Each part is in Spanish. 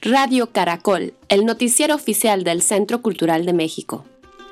Radio Caracol, el noticiero oficial del Centro Cultural de México.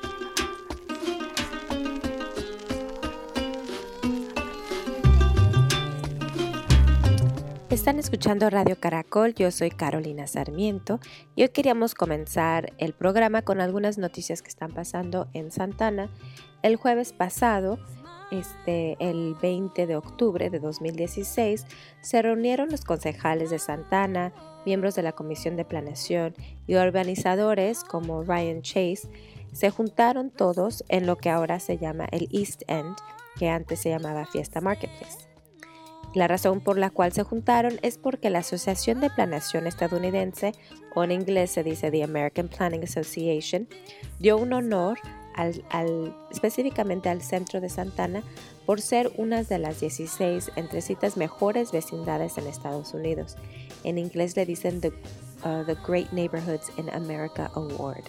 Están escuchando Radio Caracol, yo soy Carolina Sarmiento y hoy queríamos comenzar el programa con algunas noticias que están pasando en Santa Ana. El jueves pasado, el 20 de octubre de 2016, se reunieron los concejales de Santa Ana, miembros de la Comisión de Planeación y organizadores como Ryan Chase. Se juntaron todos en lo que ahora se llama el East End, que antes se llamaba Fiesta Marketplace. La razón por la cual se juntaron es porque la Asociación de Planeación Estadounidense, o en inglés se dice The American Planning Association, dio un honor específicamente al centro de Santa Ana por ser una de las 16 entre citas mejores vecindades en Estados Unidos. En inglés le dicen the Great Neighborhoods in America Award.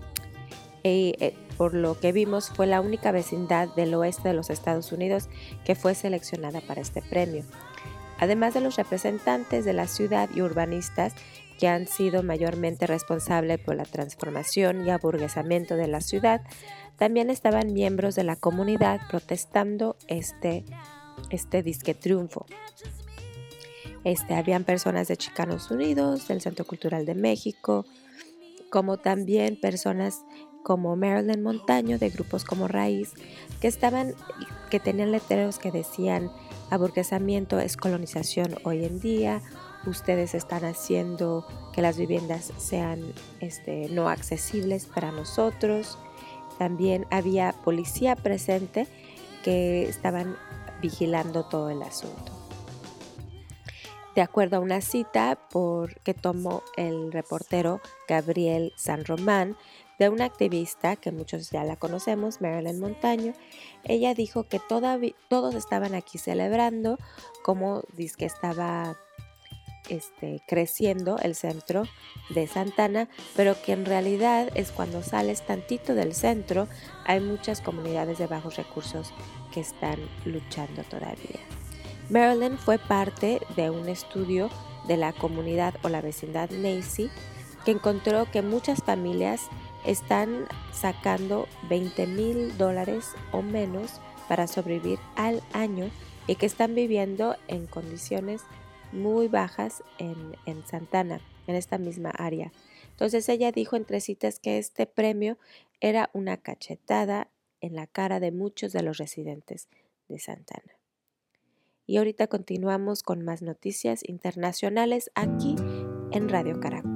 Por lo que vimos, fue la única vecindad del oeste de los Estados Unidos que fue seleccionada para este premio. Además de los representantes de la ciudad y urbanistas que han sido mayormente responsables por la transformación y aburguesamiento de la ciudad, también estaban miembros de la comunidad protestando este disque triunfo. Habían personas de Chicanos Unidos, del Centro Cultural de México, como también personas como Marilyn Montaño de grupos como Raíz, que tenían letreros que decían: aburguesamiento es colonización hoy en día, ustedes están haciendo que las viviendas sean no accesibles para nosotros. También había policía presente que estaban vigilando todo el asunto. De acuerdo a una cita que tomó el reportero Gabriel San Román de una activista que muchos ya la conocemos, Marilyn Montaño, ella dijo que todos estaban aquí celebrando como que estaba creciendo el centro de Santa Ana, pero que en realidad es cuando sales tantito del centro, hay muchas comunidades de bajos recursos que están luchando todavía. Marilyn fue parte de un estudio de la comunidad o la vecindad Macy, que encontró que muchas familias están sacando $20,000 o menos para sobrevivir al año y que están viviendo en condiciones muy bajas en Santa Ana, en esta misma área. Entonces ella dijo entre citas que este premio era una cachetada en la cara de muchos de los residentes de Santa Ana. Y ahorita continuamos con más noticias internacionales aquí en Radio Caracol.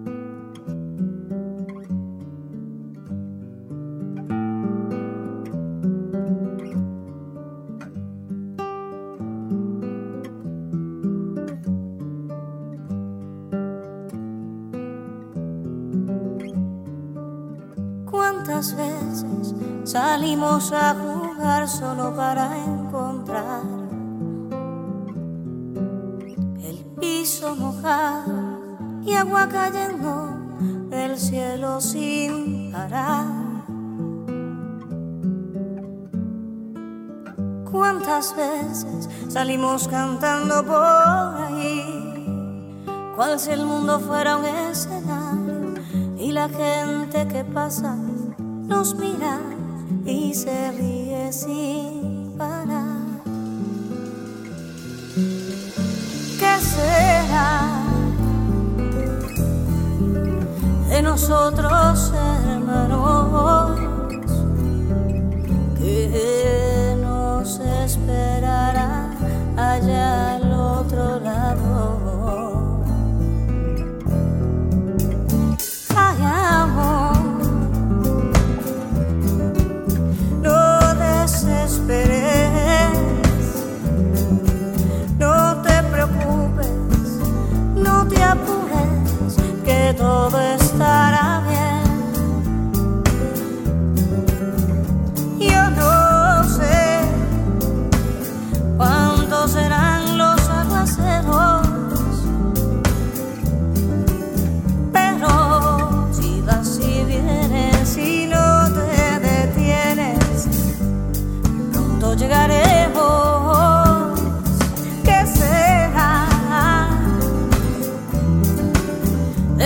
¿Cuántas veces salimos a jugar solo para encontrar el piso mojado y agua cayendo del cielo sin parar? ¿Cuántas veces salimos cantando por ahí, cual si el mundo fuera un escenario y la gente que pasa nos mira y se ríe sin parar? ¿Qué será de nosotros, hermanos? ¿Qué nos esperará allá al otro lado? Ay, amor, no desesperes, no te preocupes, no te apures, que todo estará bien. Yo no sé cuántos serán los aguaceros, pero si vas y vienes y no te detienes, pronto llegaremos. ¿Qué será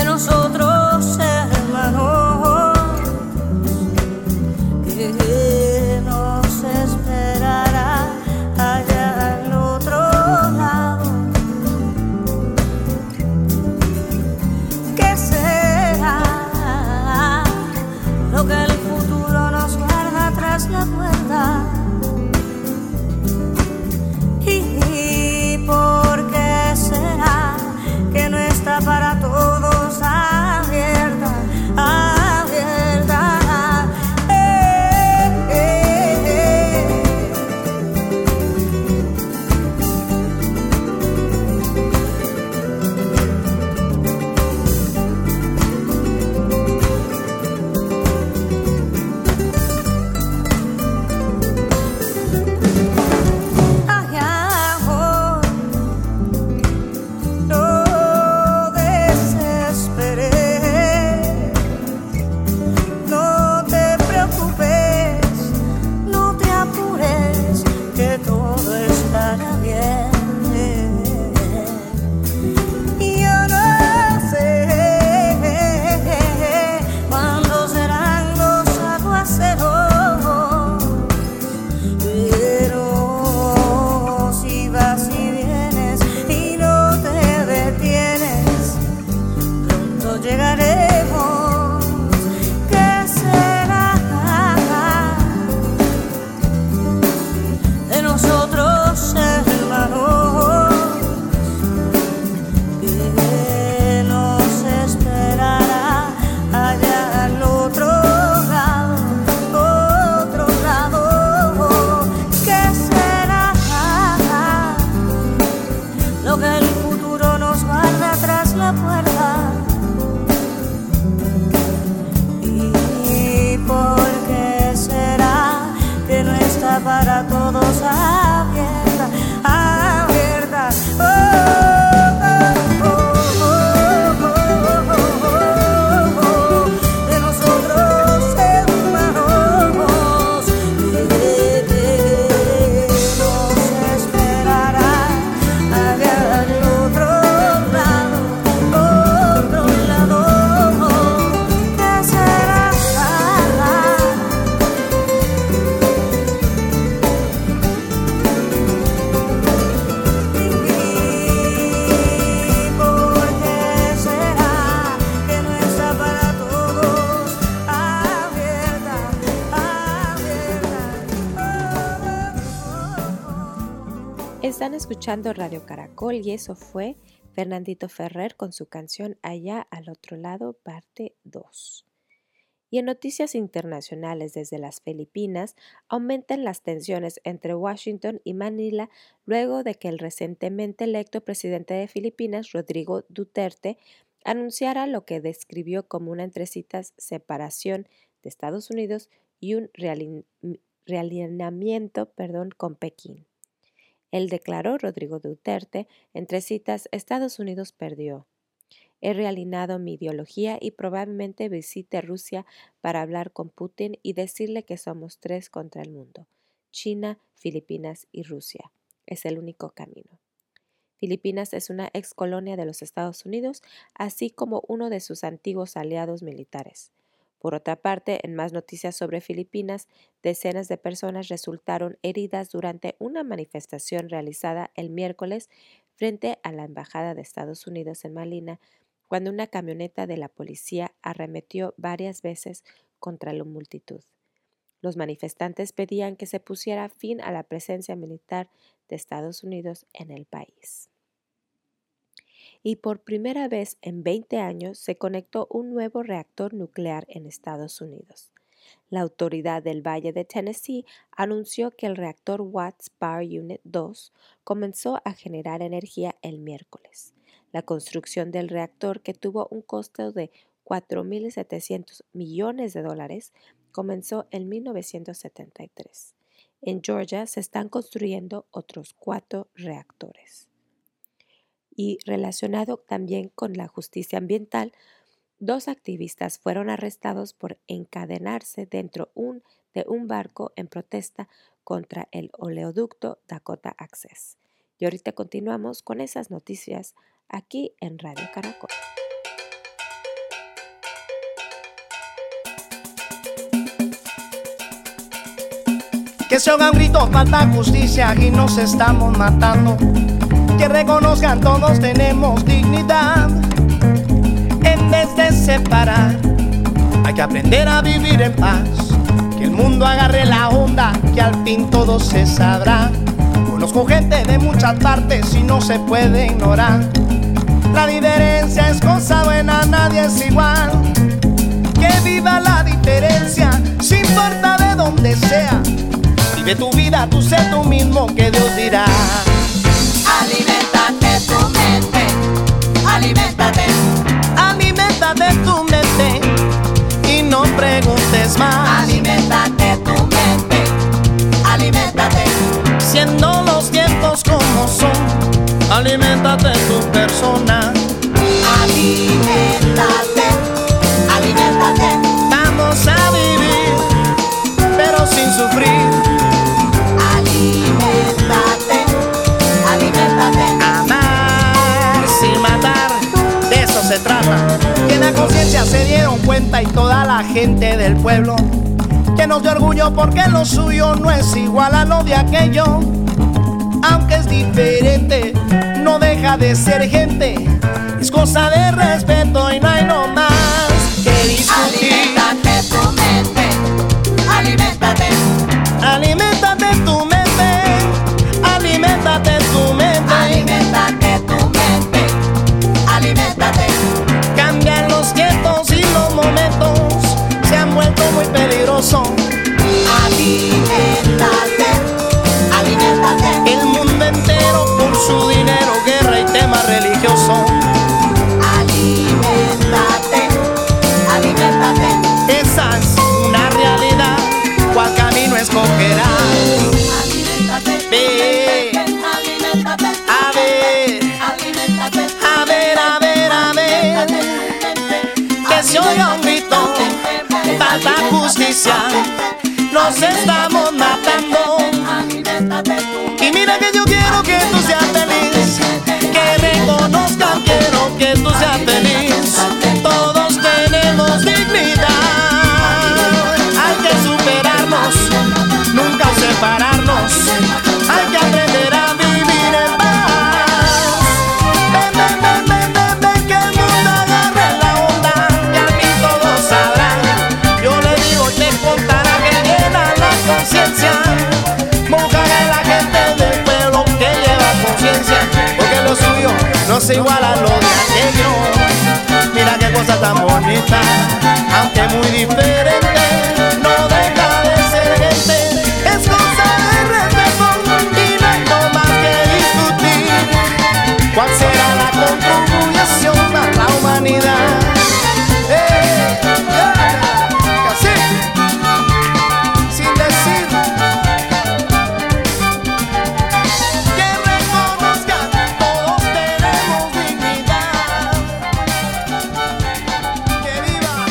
escuchando Radio Caracol y eso fue Fernandito Ferrer con su canción Allá al otro lado, parte 2. Y en noticias internacionales desde las Filipinas, aumentan las tensiones entre Washington y Manila luego de que el recientemente electo presidente de Filipinas, Rodrigo Duterte, anunciara lo que describió como una entre citas separación de Estados Unidos y un realineamiento con Pekín. Él declaró, Rodrigo Duterte, entre citas, Estados Unidos perdió. He realineado mi ideología y probablemente visite Rusia para hablar con Putin y decirle que somos 3 contra el mundo. China, Filipinas y Rusia. Es el único camino. Filipinas es una excolonia de los Estados Unidos, así como uno de sus antiguos aliados militares. Por otra parte, en más noticias sobre Filipinas, decenas de personas resultaron heridas durante una manifestación realizada el miércoles frente a la Embajada de Estados Unidos en Manila, cuando una camioneta de la policía arremetió varias veces contra la multitud. Los manifestantes pedían que se pusiera fin a la presencia militar de Estados Unidos en el país. Y por primera vez en 20 años se conectó un nuevo reactor nuclear en Estados Unidos. La autoridad del Valle de Tennessee anunció que el reactor Watts Power Unit 2 comenzó a generar energía el miércoles. La construcción del reactor, que tuvo un costo de $4.700 millones, comenzó en 1973. En Georgia se están construyendo otros 4 reactores. Y relacionado también con la justicia ambiental, 2 activistas fueron arrestados por encadenarse dentro de un barco en protesta contra el oleoducto Dakota Access. Y ahorita continuamos con esas noticias aquí en Radio Caracol. Que se oigan gritos, falta justicia y nos estamos matando. Que reconozcan todos tenemos dignidad. En vez de separar, hay que aprender a vivir en paz. Que el mundo agarre la onda, que al fin todo se sabrá. Conozco gente de muchas partes y no se puede ignorar. La diferencia es cosa buena, nadie es igual. Que viva la diferencia, sin importa de donde sea. Vive tu vida, tú sé tú mismo, que Dios dirá. Aliméntate tu mente, aliméntate. Aliméntate tu mente y no preguntes más. Aliméntate tu mente, aliméntate. Siendo los tiempos como son, aliméntate tu persona. Aliméntate, aliméntate. Vamos a vivir, pero sin sufrir. Aliméntate, aliméntate. Amar sin matar, de eso se trata. Que en la conciencia se dieron cuenta y toda la gente del pueblo, que nos dio orgullo porque lo suyo no es igual a lo de aquello. Aunque es diferente, no deja de ser gente. Es cosa de respeto y no hay no más que discutir. Aliméntate tu mente, aliméntate. Aliméntate tu mente, aliméntate tu mente. Aliméntate tu mente, aliméntate. Cambian los tiempos y los momentos, se han vuelto muy peligrosos. Aliméntate, aliméntate. El mundo entero por su dinero, guerra y tema religioso. Aliméntate. es igual a lo de aquello. Mira qué cosa tan bonita, aunque muy diferente, no deja de ser gente. Es cosa de respeto y no hay no más que discutir. ¿Cuál será la contribución a la humanidad? Así, sin decir que reconozcan, todos tenemos dignidad. ¡Que viva!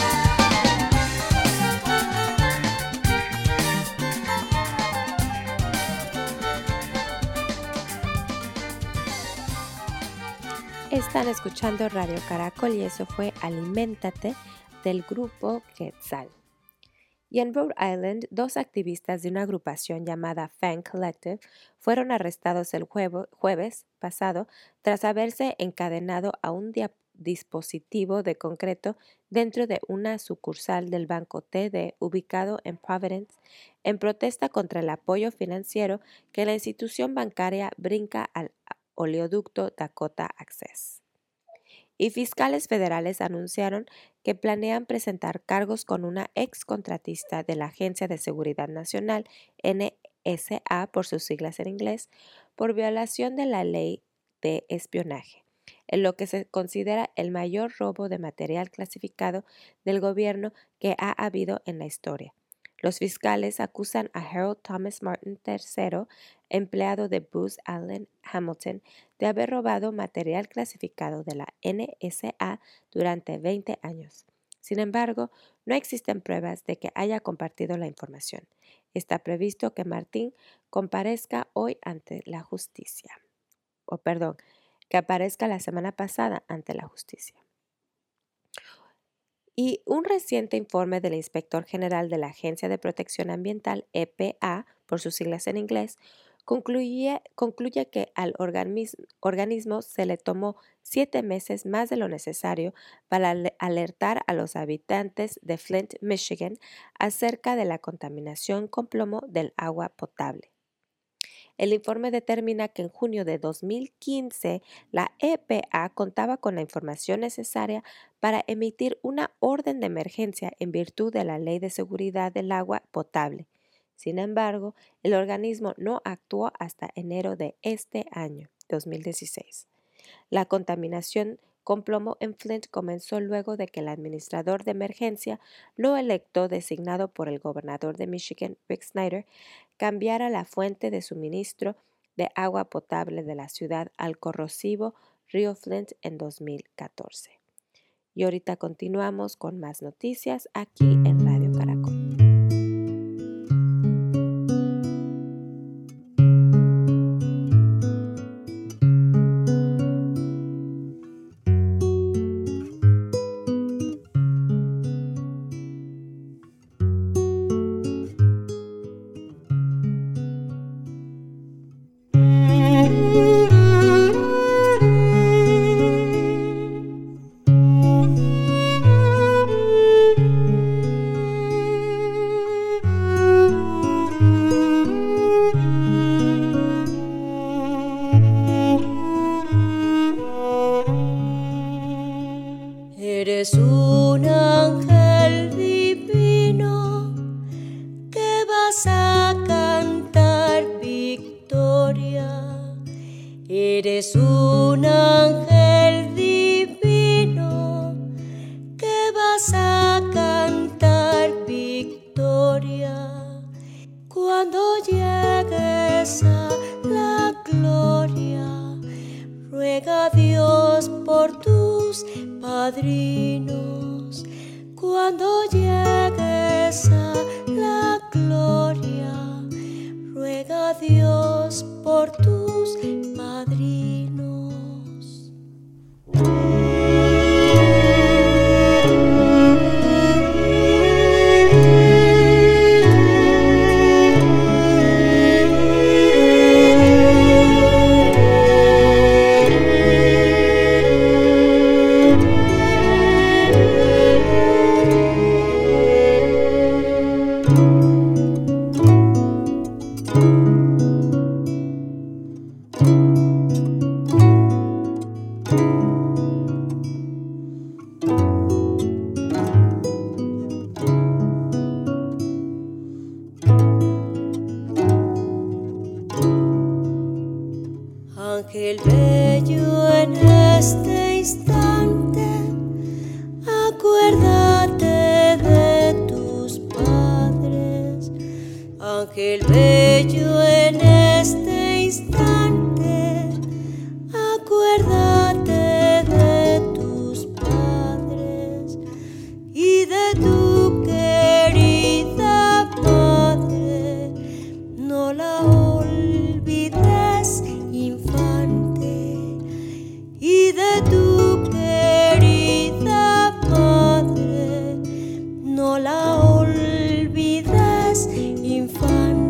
Están escuchando Radio Caracol y eso fue Aliméntate del grupo Quetzal. Y en Rhode Island, 2 activistas de una agrupación llamada Fan Collective fueron arrestados el jueves pasado tras haberse encadenado a un dispositivo de concreto dentro de una sucursal del Banco TD ubicado en Providence en protesta contra el apoyo financiero que la institución bancaria brinda al oleoducto Dakota Access. Y fiscales federales anunciaron que planean presentar cargos con una ex contratista de la Agencia de Seguridad Nacional, NSA por sus siglas en inglés, por violación de la ley de espionaje, en lo que se considera el mayor robo de material clasificado del gobierno que ha habido en la historia. Los fiscales acusan a Harold Thomas Martin III, empleado de Booz Allen Hamilton, de haber robado material clasificado de la NSA durante 20 años. Sin embargo, no existen pruebas de que haya compartido la información. Está previsto que Martin comparezca hoy ante la justicia. Que aparezca la semana pasada ante la justicia. Y un reciente informe del Inspector General de la Agencia de Protección Ambiental, EPA, por sus siglas en inglés, concluye que al organismo se le tomó 7 meses más de lo necesario para alertar a los habitantes de Flint, Michigan, acerca de la contaminación con plomo del agua potable. El informe determina que en junio de 2015 la EPA contaba con la información necesaria para emitir una orden de emergencia en virtud de la Ley de Seguridad del Agua Potable. Sin embargo, el organismo no actuó hasta enero de este año, 2016. La contaminación con plomo en Flint comenzó luego de que el administrador de emergencia no electo designado por el gobernador de Michigan, Rick Snyder, cambiara la fuente de suministro de agua potable de la ciudad al corrosivo río Flint en 2014. Y ahorita continuamos con más noticias aquí en Radio Caracol. Eres un ángel divino que vas a cantar victoria. Eres un ángel divino que vas a cantar victoria. Cuando llegues a la gloria, ruega a Dios por tus padrinos. Cuando llegues a la gloria, ruega a Dios por tus padrinos. Ángel bello en este instante, acuérdate de tus padres. Ángel bello en este instante, acuérdate de tus padres y de tu querida madre. No la olvides, infante, y de tu querida madre. No la olvides, infante.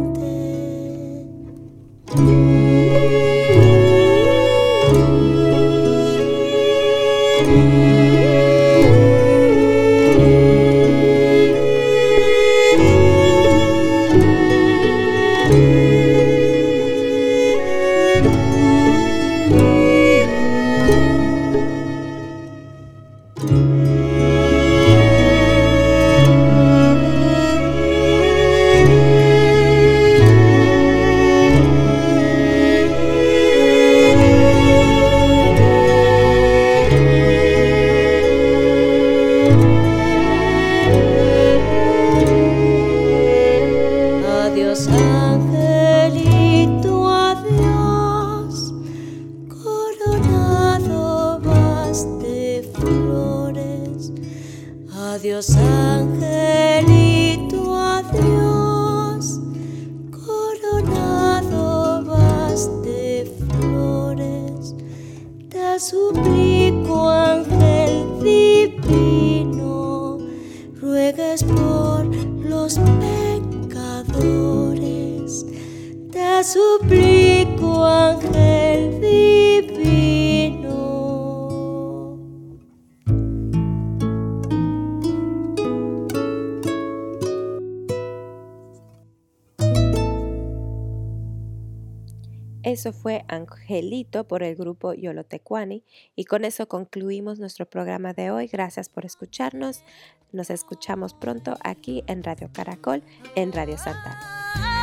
Adiós, angelito, adiós, coronado vas de flores. Adiós, angelito, adiós, coronado vas de flores. Te suplico, ángel divino, ruegues por los pecadores. Te suplico, ángel divino. Eso fue Angelito por el grupo Yolotecuani y con eso concluimos nuestro programa de hoy. Gracias por escucharnos. Nos escuchamos pronto aquí en Radio Caracol, en Radio Santana.